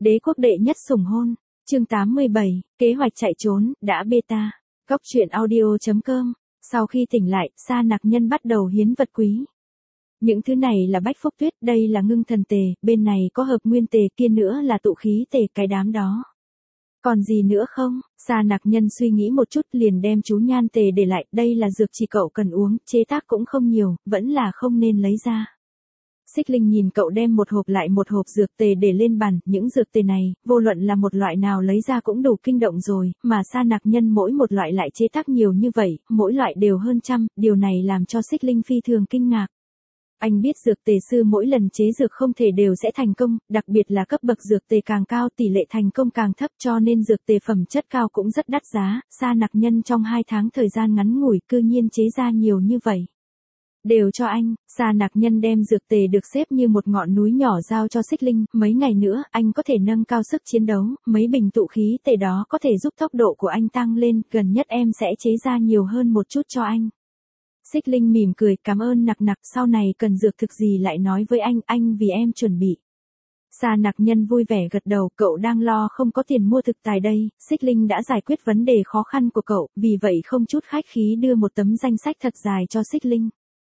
Đế quốc đệ nhất sủng hôn. Chương 87, kế hoạch chạy trốn, đã beta. Góc truyện audio.com. Sau khi tỉnh lại, Sa Nặc Nhân bắt đầu hiến vật quý. Những thứ này là bách phúc tuyết, đây là ngưng thần tề, bên này có hợp nguyên tề, kia nữa là tụ khí tề, cái đám đó. Còn gì nữa không? Sa Nặc Nhân suy nghĩ một chút liền đem chú nhan tề để lại, đây là dược chỉ cậu cần uống, chế tác cũng không nhiều, vẫn là không nên lấy ra. Xích Linh nhìn cậu đem một hộp lại một hộp dược tề để lên bàn, những dược tề này, vô luận là một loại nào lấy ra cũng đủ kinh động rồi, mà Sa Nặc Nhân mỗi một loại lại chế tác nhiều như vậy, mỗi loại đều hơn trăm, điều này làm cho Xích Linh phi thường kinh ngạc. Anh biết dược tề sư mỗi lần chế dược không thể đều sẽ thành công, đặc biệt là cấp bậc dược tề càng cao tỷ lệ thành công càng thấp cho nên dược tề phẩm chất cao cũng rất đắt giá, Sa Nặc Nhân trong 2 tháng thời gian ngắn ngủi cư nhiên chế ra nhiều như vậy. Đều cho anh, Sa Nặc Nhân đem dược tề được xếp như một ngọn núi nhỏ giao cho Xích Linh, mấy ngày nữa anh có thể nâng cao sức chiến đấu, mấy bình tụ khí tề đó có thể giúp tốc độ của anh tăng lên, gần nhất em sẽ chế ra nhiều hơn một chút cho anh. Xích Linh mỉm cười, cảm ơn Nặc Nặc, sau này cần dược thực gì lại nói với anh vì em chuẩn bị. Sa Nặc Nhân vui vẻ gật đầu, cậu đang lo không có tiền mua thực tài đây, Xích Linh đã giải quyết vấn đề khó khăn của cậu, vì vậy không chút khách khí đưa một tấm danh sách thật dài cho Xích Linh.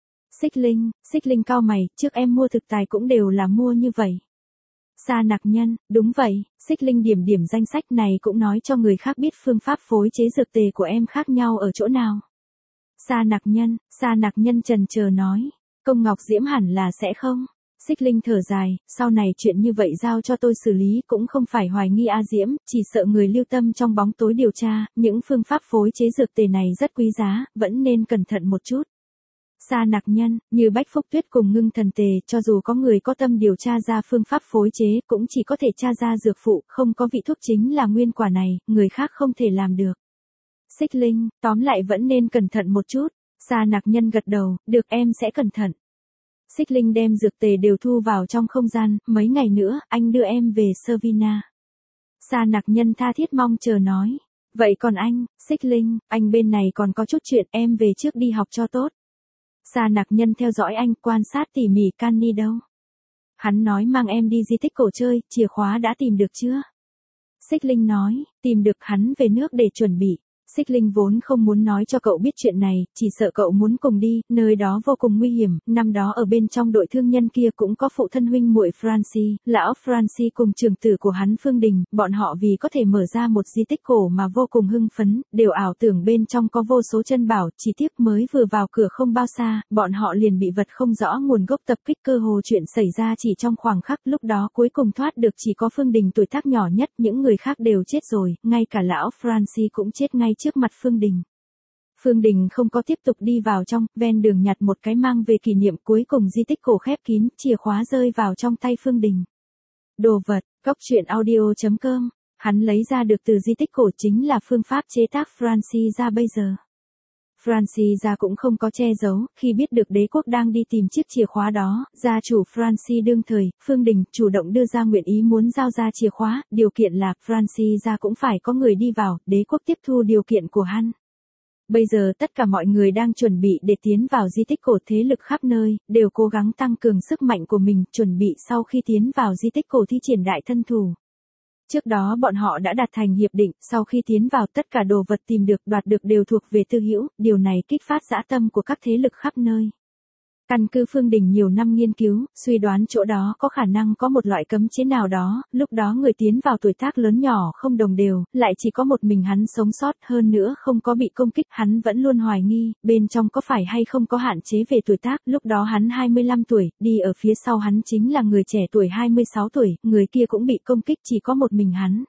Xích Linh cau mày, trước em mua thực tài cũng đều là mua như vậy. Sa Nặc Nhân, đúng vậy, Xích Linh điểm điểm danh sách này cũng nói cho người khác biết phương pháp phối chế dược tề của em khác nhau ở chỗ nào. Sa Nặc Nhân chần chờ nói, Công Ngọc Diễm hẳn là sẽ không. Xích Linh thở dài, sau này chuyện như vậy giao cho tôi xử lý cũng không phải hoài nghi A Diễm, chỉ sợ người lưu tâm trong bóng tối điều tra, những phương pháp phối chế dược tề này rất quý giá, vẫn nên cẩn thận một chút. Sa Nặc Nhân, như Bách Phúc Tuyết cùng ngưng thần tề, cho dù có người có tâm điều tra ra phương pháp phối chế, cũng chỉ có thể tra ra dược phụ, không có vị thuốc chính là nguyên quả này, người khác không thể làm được. Xích Linh, tóm lại vẫn nên cẩn thận một chút. Sa Nặc Nhân gật đầu, được em sẽ cẩn thận. Xích Linh đem dược tề đều thu vào trong không gian, mấy ngày nữa, anh đưa em về Servina. Sa Nặc Nhân tha thiết mong chờ nói. Vậy còn anh, Xích Linh, anh bên này còn có chút chuyện, em về trước đi học cho tốt. Sa Nặc Nhân theo dõi anh, quan sát tỉ mỉ Canny đâu. Hắn nói mang em đi di tích cổ chơi, chìa khóa đã tìm được chưa? Xích Linh nói, tìm được, hắn về nước để chuẩn bị. Xích Linh vốn không muốn nói cho cậu biết chuyện này, chỉ sợ cậu muốn cùng đi, nơi đó vô cùng nguy hiểm, năm đó ở bên trong đội thương nhân kia cũng có phụ thân huynh muội Francis, lão Francis cùng trưởng tử của hắn Phương Đình, bọn họ vì có thể mở ra một di tích cổ mà vô cùng hưng phấn, đều ảo tưởng bên trong có vô số chân bảo, chỉ tiếc mới vừa vào cửa không bao xa, bọn họ liền bị vật không rõ nguồn gốc tập kích, cơ hồ chuyện xảy ra chỉ trong khoảng khắc, lúc đó cuối cùng thoát được chỉ có Phương Đình tuổi tác nhỏ nhất, những người khác đều chết rồi, ngay cả lão Francis cũng chết ngay trước mặt Phương Đình. Phương Đình không có tiếp tục đi vào trong, ven đường nhặt một cái mang về kỷ niệm, cuối cùng di tích cổ khép kín, chìa khóa rơi vào trong tay Phương Đình. Đồ vật, góc truyện audio.com, hắn lấy ra được từ di tích cổ chính là phương pháp chế tác Francis ra bây giờ. Francis ra cũng không có che giấu, khi biết được đế quốc đang đi tìm chiếc chìa khóa đó, gia chủ Francis đương thời, Phương Đình, chủ động đưa ra nguyện ý muốn giao ra chìa khóa, điều kiện là Francis ra cũng phải có người đi vào, đế quốc tiếp thu điều kiện của hắn. Bây giờ tất cả mọi người đang chuẩn bị để tiến vào di tích cổ, thế lực khắp nơi, đều cố gắng tăng cường sức mạnh của mình, chuẩn bị sau khi tiến vào di tích cổ thi triển đại thân thủ. Trước đó bọn họ đã đạt thành hiệp định, sau khi tiến vào tất cả đồ vật tìm được đoạt được đều thuộc về tư hữu, điều này kích phát dã tâm của các thế lực khắp nơi. Căn cứ Phương Đình nhiều năm nghiên cứu, suy đoán chỗ đó có khả năng có một loại cấm chế nào đó, lúc đó người tiến vào tuổi tác lớn nhỏ không đồng đều, lại chỉ có một mình hắn sống sót, hơn nữa không có bị công kích, hắn vẫn luôn hoài nghi, bên trong có phải hay không có hạn chế về tuổi tác, lúc đó hắn 25 tuổi, đi ở phía sau hắn chính là người trẻ tuổi 26 tuổi, người kia cũng bị công kích, chỉ có một mình hắn.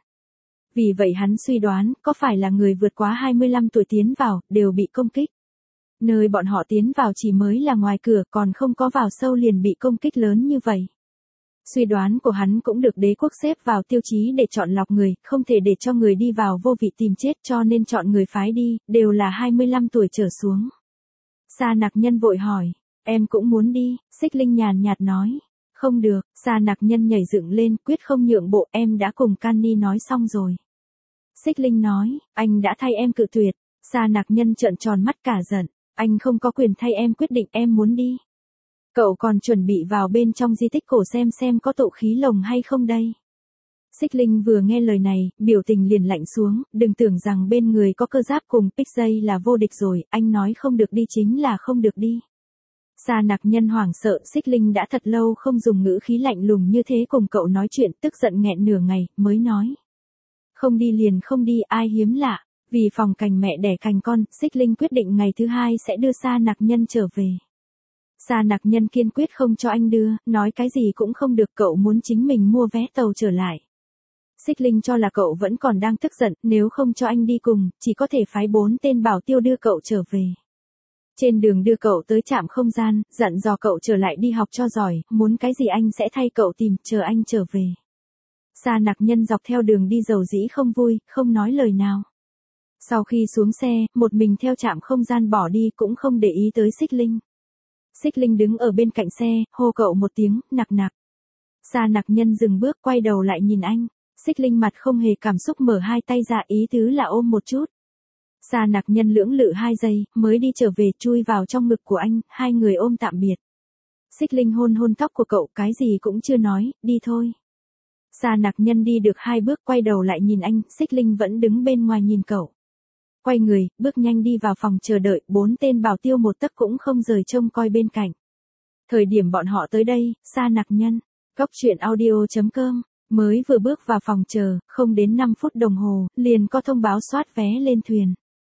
Vì vậy hắn suy đoán, có phải là người vượt quá 25 tuổi tiến vào, đều bị công kích. Nơi bọn họ tiến vào chỉ mới là ngoài cửa, còn không có vào sâu liền bị công kích lớn như vậy. Suy đoán của hắn cũng được đế quốc xếp vào tiêu chí để chọn lọc người, không thể để cho người đi vào vô vị tìm chết, cho nên chọn người phái đi, đều là 25 tuổi trở xuống. Sa Nặc Nhân vội hỏi, em cũng muốn đi, Xích Linh nhàn nhạt nói. Không được, Sa Nặc Nhân nhảy dựng lên, quyết không nhượng bộ, em đã cùng Canny nói xong rồi. Xích Linh nói, anh đã thay em cự tuyệt. Sa Nặc Nhân trợn tròn mắt cả giận. Anh không có quyền thay em quyết định, em muốn đi. Cậu còn chuẩn bị vào bên trong di tích cổ xem có tụ khí lồng hay không đây. Xích Linh vừa nghe lời này, biểu tình liền lạnh xuống, đừng tưởng rằng bên người có cơ giáp cùng PJ là vô địch rồi, anh nói không được đi chính là không được đi. Sa Nặc Nhân hoảng sợ, Xích Linh đã thật lâu không dùng ngữ khí lạnh lùng như thế cùng cậu nói chuyện, tức giận nghẹn nửa ngày, mới nói. Không đi liền không đi, ai hiếm lạ. Vì phòng cành mẹ đẻ cành con, Xích Linh quyết định ngày thứ 2 sẽ đưa Sa Nặc Nhân trở về. Sa Nặc Nhân kiên quyết không cho anh đưa, nói cái gì cũng không được, cậu muốn chính mình mua vé tàu trở lại. Xích Linh cho là cậu vẫn còn đang tức giận, nếu không cho anh đi cùng, chỉ có thể phái 4 tên bảo tiêu đưa cậu trở về. Trên đường đưa cậu tới trạm không gian, dặn dò cậu trở lại đi học cho giỏi, muốn cái gì anh sẽ thay cậu tìm, chờ anh trở về. Sa Nặc Nhân dọc theo đường đi dầu dĩ không vui, không nói lời nào. Sau khi xuống xe, một mình theo trạm không gian bỏ đi cũng không để ý tới Xích Linh. Xích Linh đứng ở bên cạnh xe, hô cậu một tiếng, Nặc Nặc. Sa Nặc Nhân dừng bước quay đầu lại nhìn anh. Xích Linh mặt không hề cảm xúc mở hai tay ra, ý tứ là ôm một chút. Sa Nặc Nhân lưỡng lự 2 giây, mới đi trở về, chui vào trong ngực của anh, hai người ôm tạm biệt. Xích Linh hôn hôn tóc của cậu, cái gì cũng chưa nói, đi thôi. Sa Nặc Nhân đi được 2 bước quay đầu lại nhìn anh, Xích Linh vẫn đứng bên ngoài nhìn cậu. Quay người, bước nhanh đi vào phòng chờ đợi, 4 tên bảo tiêu một tấc cũng không rời trông coi bên cạnh. Thời điểm bọn họ tới đây, Sa Nặc Nhân, coctruyện.audio.com, mới vừa bước vào phòng chờ, không đến 5 phút đồng hồ, liền có thông báo soát vé lên thuyền.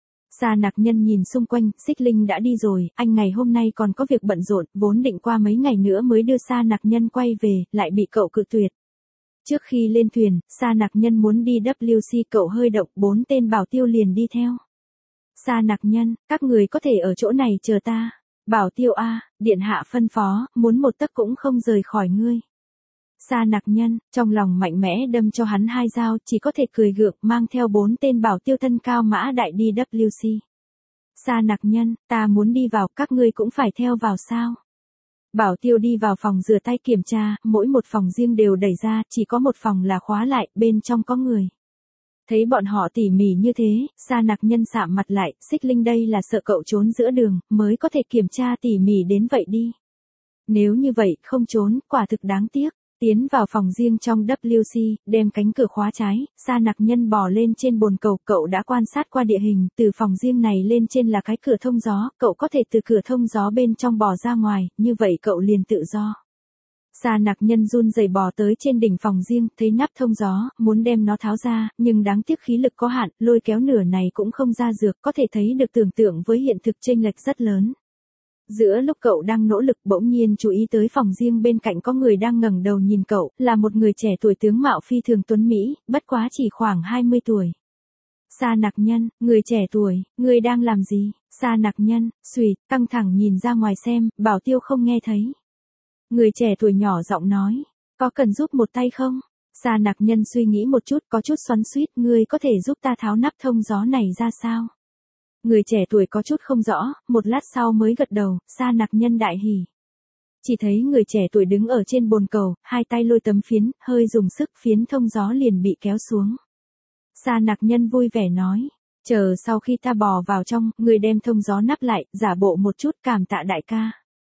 Sa Nặc Nhân nhìn xung quanh, Xích Linh đã đi rồi, anh ngày hôm nay còn có việc bận rộn, vốn định qua mấy ngày nữa mới đưa Sa Nặc Nhân quay về, lại bị cậu cự tuyệt. Trước khi lên thuyền, Sa Nặc Nhân muốn đi WC, cậu hơi động, 4 tên bảo tiêu liền đi theo. Sa Nặc Nhân, các người có thể ở chỗ này chờ ta. Bảo tiêu A, điện hạ phân phó, muốn một tấc cũng không rời khỏi ngươi. Sa Nặc Nhân, trong lòng mạnh mẽ đâm cho hắn 2 dao, chỉ có thể cười gượng, mang theo 4 tên bảo tiêu thân cao mã đại đi WC. Sa Nặc Nhân, ta muốn đi vào, các ngươi cũng phải theo vào sao? Bảo tiêu đi vào phòng rửa tay kiểm tra, mỗi một phòng riêng đều đẩy ra, chỉ có một phòng là khóa lại, bên trong có người. Thấy bọn họ tỉ mỉ như thế, Sa Nặc Nhân sạm mặt lại, Xích Linh đây là sợ cậu trốn giữa đường, mới có thể kiểm tra tỉ mỉ đến vậy đi. Nếu như vậy, không trốn, quả thực đáng tiếc. Tiến vào phòng riêng trong WC, đem cánh cửa khóa trái, Sa Nặc Nhân bò lên trên bồn cầu, cậu đã quan sát qua địa hình, từ phòng riêng này lên trên là cái cửa thông gió, cậu có thể từ cửa thông gió bên trong bò ra ngoài, như vậy cậu liền tự do. Sa Nặc Nhân run rẩy bò tới trên đỉnh phòng riêng, thấy nắp thông gió, muốn đem nó tháo ra, nhưng đáng tiếc khí lực có hạn, lôi kéo nửa này cũng không ra dược, có thể thấy được tưởng tượng với hiện thực chênh lệch rất lớn. Giữa lúc cậu đang nỗ lực bỗng nhiên chú ý tới phòng riêng bên cạnh có người đang ngẩng đầu nhìn cậu, là một người trẻ tuổi tướng mạo phi thường tuấn Mỹ, bất quá chỉ khoảng 20 tuổi. Sa Nặc Nhân, người trẻ tuổi, người đang làm gì? Sa Nặc Nhân, xuỵt, căng thẳng nhìn ra ngoài xem, bảo tiêu không nghe thấy. Người trẻ tuổi nhỏ giọng nói, có cần giúp một tay không? Sa Nặc Nhân suy nghĩ một chút, có chút xoắn xuýt, ngươi có thể giúp ta tháo nắp thông gió này ra sao? Người trẻ tuổi có chút không rõ, một lát sau mới gật đầu, Sa Nặc Nhân đại hỉ. Chỉ thấy người trẻ tuổi đứng ở trên bồn cầu, hai tay lôi tấm phiến, hơi dùng sức, phiến thông gió liền bị kéo xuống. Sa Nặc Nhân vui vẻ nói, chờ sau khi ta bò vào trong, người đem thông gió nắp lại, giả bộ một chút, cảm tạ đại ca.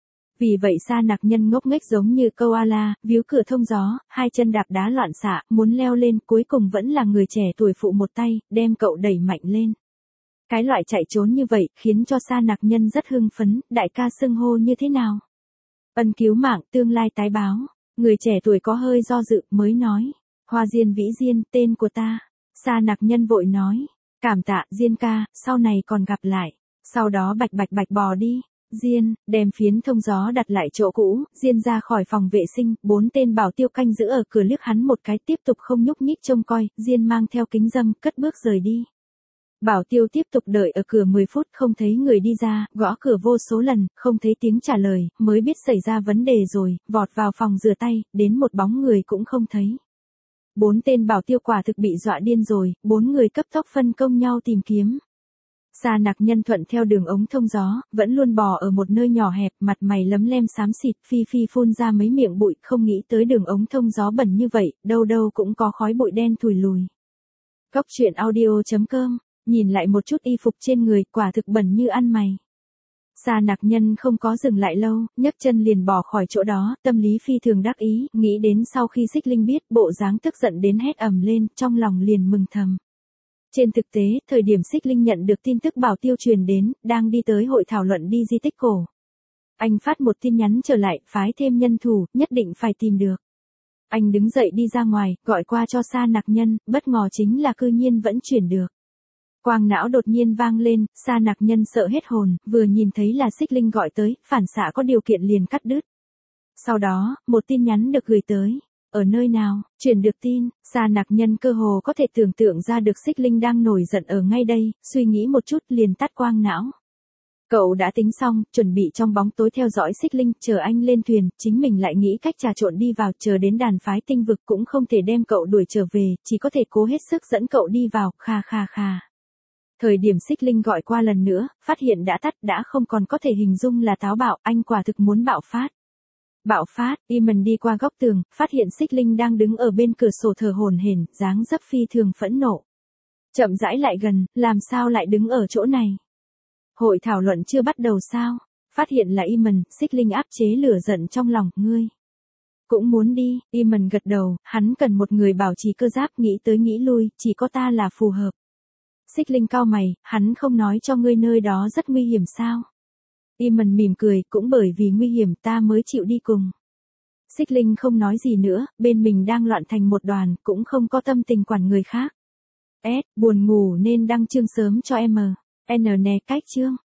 Vì vậy Sa Nặc Nhân ngốc nghếch giống như koala, víu cửa thông gió, hai chân đạp đá loạn xạ, muốn leo lên, cuối cùng vẫn là người trẻ tuổi phụ một tay, đem cậu đẩy mạnh lên. Cái loại chạy trốn như vậy, khiến cho Sa Nặc Nhân rất hưng phấn, đại ca xưng hô như thế nào? Ân cứu mạng, tương lai tái báo. Người trẻ tuổi có hơi do dự, mới nói. Hoa Diên Vĩ Diên, tên của ta. Sa Nặc Nhân vội nói. Cảm tạ, Diên ca, sau này còn gặp lại. Sau đó bạch bạch bạch bò đi. Diên, đem phiến thông gió đặt lại chỗ cũ, Diên ra khỏi phòng vệ sinh, 4 tên bảo tiêu canh giữ ở cửa liếc hắn một cái, tiếp tục không nhúc nhích trông coi, Diên mang theo kính râm, cất bước rời đi. Bảo tiêu tiếp tục đợi ở cửa 10 phút không thấy người đi ra, gõ cửa vô số lần, không thấy tiếng trả lời, mới biết xảy ra vấn đề rồi, vọt vào phòng rửa tay, đến một bóng người cũng không thấy. 4 tên bảo tiêu quả thực bị dọa điên rồi, 4 người cấp tốc phân công nhau tìm kiếm. Sa Nặc Nhân thuận theo đường ống thông gió, vẫn luôn bò ở một nơi nhỏ hẹp, mặt mày lấm lem xám xịt, phi phi phun ra mấy miệng bụi, không nghĩ tới đường ống thông gió bẩn như vậy, đâu đâu cũng có khói bụi đen thùi lùi. Coctruyện.audio.com, nhìn lại một chút y phục trên người, quả thực bẩn như ăn mày. Sa Nặc Nhân không có dừng lại lâu, nhấc chân liền bỏ khỏi chỗ đó, tâm lý phi thường đắc ý, nghĩ đến sau khi Xích Linh biết, bộ dáng tức giận đến hét ầm lên, trong lòng liền mừng thầm. Trên thực tế, thời điểm Xích Linh nhận được tin tức Bảo Tiêu truyền đến, đang đi tới hội thảo luận đi di tích cổ. Anh phát một tin nhắn trở lại, phái thêm nhân thủ, nhất định phải tìm được. Anh đứng dậy đi ra ngoài, gọi qua cho Sa Nặc Nhân, bất ngờ chính là cư nhiên vẫn chuyển được. Quang não đột nhiên vang lên, Sa Nặc Nhân sợ hết hồn, vừa nhìn thấy là Xích Linh gọi tới, phản xạ có điều kiện liền cắt đứt. Sau đó, một tin nhắn được gửi tới. Ở nơi nào, truyền được tin, Sa Nặc Nhân cơ hồ có thể tưởng tượng ra được Xích Linh đang nổi giận ở ngay đây, suy nghĩ một chút liền tắt quang não. Cậu đã tính xong, chuẩn bị trong bóng tối theo dõi Xích Linh, chờ anh lên thuyền, chính mình lại nghĩ cách trà trộn đi vào, chờ đến đàn phái tinh vực cũng không thể đem cậu đuổi trở về, chỉ có thể cố hết sức dẫn cậu đi vào, kha kha kha. Thời điểm Xích Linh gọi qua lần nữa, phát hiện đã tắt, đã không còn có thể hình dung là táo bạo, anh quả thực muốn bạo phát. Bạo phát, Iman đi qua góc tường, phát hiện Xích Linh đang đứng ở bên cửa sổ thở hổn hển, dáng dấp phi thường phẫn nộ. Chậm rãi lại gần, làm sao lại đứng ở chỗ này? Hội thảo luận chưa bắt đầu sao? Phát hiện là Iman, Xích Linh áp chế lửa giận trong lòng, ngươi cũng muốn đi, Iman gật đầu, hắn cần một người bảo trì cơ giáp, nghĩ tới nghĩ lui, chỉ có ta là phù hợp. Xích Linh cau mày, hắn không nói cho ngươi nơi đó rất nguy hiểm sao? Iman mỉm cười, cũng bởi vì nguy hiểm ta mới chịu đi cùng. Xích Linh không nói gì nữa, bên mình đang loạn thành một đoàn, cũng không có tâm tình quản người khác. Buồn ngủ nên đăng chương sớm cho M. N nè cách chương.